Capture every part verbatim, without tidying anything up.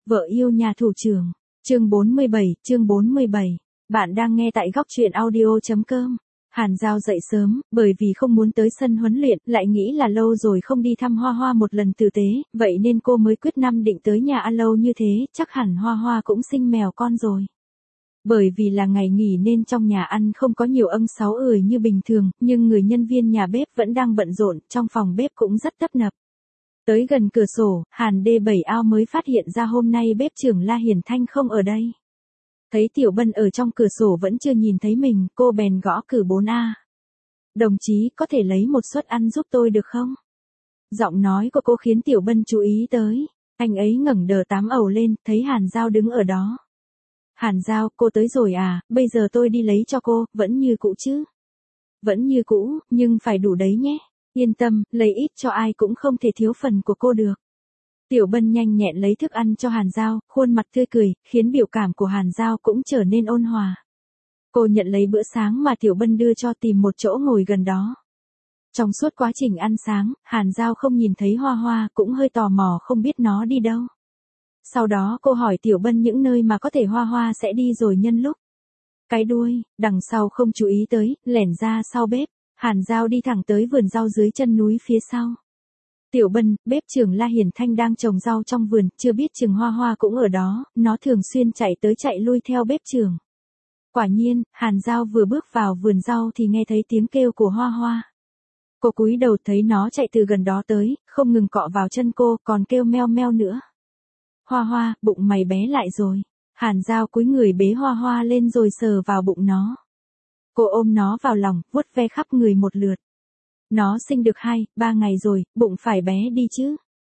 Vợ yêu nhà thủ trưởng. Chương bốn mươi bảy, chương bốn mươi bảy. Bạn đang nghe tại góc truyện audio chấm com. Hàn Giao dậy sớm, bởi vì không muốn tới sân huấn luyện, lại nghĩ là lâu rồi không đi thăm Hoa Hoa một lần tử tế, vậy nên cô mới quyết năm định tới nhà ăn lâu như thế, chắc hẳn Hoa Hoa cũng sinh mèo con rồi. Bởi vì là ngày nghỉ nên trong nhà ăn không có nhiều ông sáu ười như bình thường, nhưng người nhân viên nhà bếp vẫn đang bận rộn, trong phòng bếp cũng rất tấp nập. Tới gần cửa sổ, Hàn đê bảy ao mới phát hiện ra hôm nay bếp trưởng La Hiển Thanh không ở đây. Thấy Tiểu Bân ở trong cửa sổ vẫn chưa nhìn thấy mình, cô bèn gõ cửa bốn A. Đồng chí, có thể lấy một suất ăn giúp tôi được không? Giọng nói của cô khiến Tiểu Bân chú ý tới. Anh ấy ngẩng đờ tám ầu lên, thấy Hàn Giao đứng ở đó. Hàn Giao, cô tới rồi à, bây giờ tôi đi lấy cho cô, vẫn như cũ chứ? Vẫn như cũ, nhưng phải đủ đấy nhé. Yên tâm, lấy ít cho ai cũng không thể thiếu phần của cô được. Tiểu Bân nhanh nhẹn lấy thức ăn cho Hàn Giao, khuôn mặt tươi cười, khiến biểu cảm của Hàn Giao cũng trở nên ôn hòa. Cô nhận lấy bữa sáng mà Tiểu Bân đưa cho, tìm một chỗ ngồi gần đó. Trong suốt quá trình ăn sáng, Hàn Giao không nhìn thấy Hoa Hoa, cũng hơi tò mò không biết nó đi đâu. Sau đó cô hỏi Tiểu Bân những nơi mà có thể Hoa Hoa sẽ đi rồi nhân lúc. Cái đuôi, đằng sau không chú ý tới, lẻn ra sau bếp. Hàn Giao đi thẳng tới vườn rau dưới chân núi phía sau. Tiểu Bân, bếp trưởng La Hiển Thanh đang trồng rau trong vườn, chưa biết chừng Hoa Hoa cũng ở đó, nó thường xuyên chạy tới chạy lui theo bếp trưởng. Quả nhiên, Hàn Giao vừa bước vào vườn rau thì nghe thấy tiếng kêu của Hoa Hoa. Cô cúi đầu thấy nó chạy từ gần đó tới, không ngừng cọ vào chân cô, còn kêu meo meo nữa. Hoa Hoa, bụng mày bé lại rồi. Hàn Giao cúi người bế Hoa Hoa lên rồi sờ vào bụng nó. Cô ôm nó vào lòng, vuốt ve khắp người một lượt. Nó sinh được hai, ba ngày rồi, bụng phải bé đi chứ.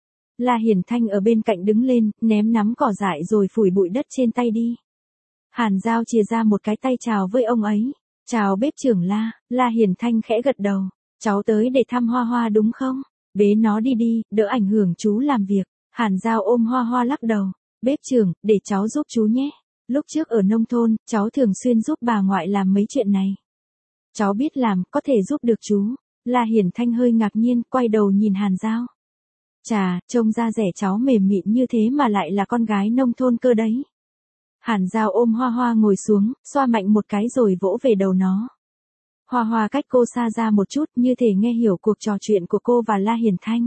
La Hiển Thanh ở bên cạnh đứng lên, ném nắm cỏ dại rồi phủi bụi đất trên tay đi. Hàn Giao chìa ra một cái tay chào với ông ấy. Chào bếp trưởng La, La Hiển Thanh khẽ gật đầu. Cháu tới để thăm Hoa Hoa đúng không? Bế nó đi đi, đỡ ảnh hưởng chú làm việc. Hàn Giao ôm Hoa Hoa lắc đầu. Bếp trưởng, để cháu giúp chú nhé. Lúc trước ở nông thôn, cháu thường xuyên giúp bà ngoại làm mấy chuyện này. Cháu biết làm, có thể giúp được chú. La Hiển Thanh hơi ngạc nhiên, quay đầu nhìn Hàn Giao. Chà, trông da rẻ cháu mềm mịn như thế mà lại là con gái nông thôn cơ đấy. Hàn Giao ôm Hoa Hoa ngồi xuống, xoa mạnh một cái rồi vỗ về đầu nó. Hoa Hoa cách cô xa ra một chút, như thể nghe hiểu cuộc trò chuyện của cô và La Hiển Thanh.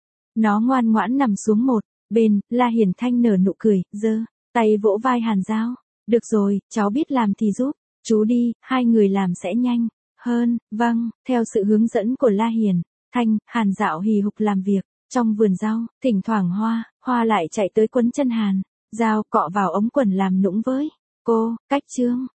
Nó ngoan ngoãn nằm xuống một bên, La Hiển Thanh nở nụ cười, giơ tay vỗ vai Hàn Giao. Được rồi, cháu biết làm thì giúp. Chú đi, hai người làm sẽ nhanh hơn. Vâng, theo sự hướng dẫn của La Hiển Thanh, Hàn Dạo hì hục làm việc. Trong vườn rau, thỉnh thoảng Hoa, Hoa lại chạy tới quấn chân Hàn Giao, cọ vào ống quần làm nũng với cô. Cách chương